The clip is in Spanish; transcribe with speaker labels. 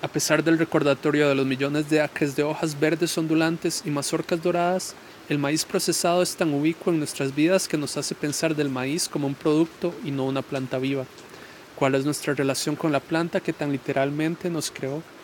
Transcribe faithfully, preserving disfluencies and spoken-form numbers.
Speaker 1: A pesar del recordatorio de los millones de acres de hojas verdes ondulantes y mazorcas doradas, el maíz procesado es tan ubicuo en nuestras vidas que nos hace pensar del maíz como un producto y no una planta viva. ¿Cuál es nuestra relación con la planta que tan literalmente nos creó?